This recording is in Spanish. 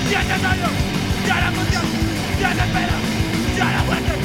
ya es el daño, ya la función, ya la espera, ya la muerte.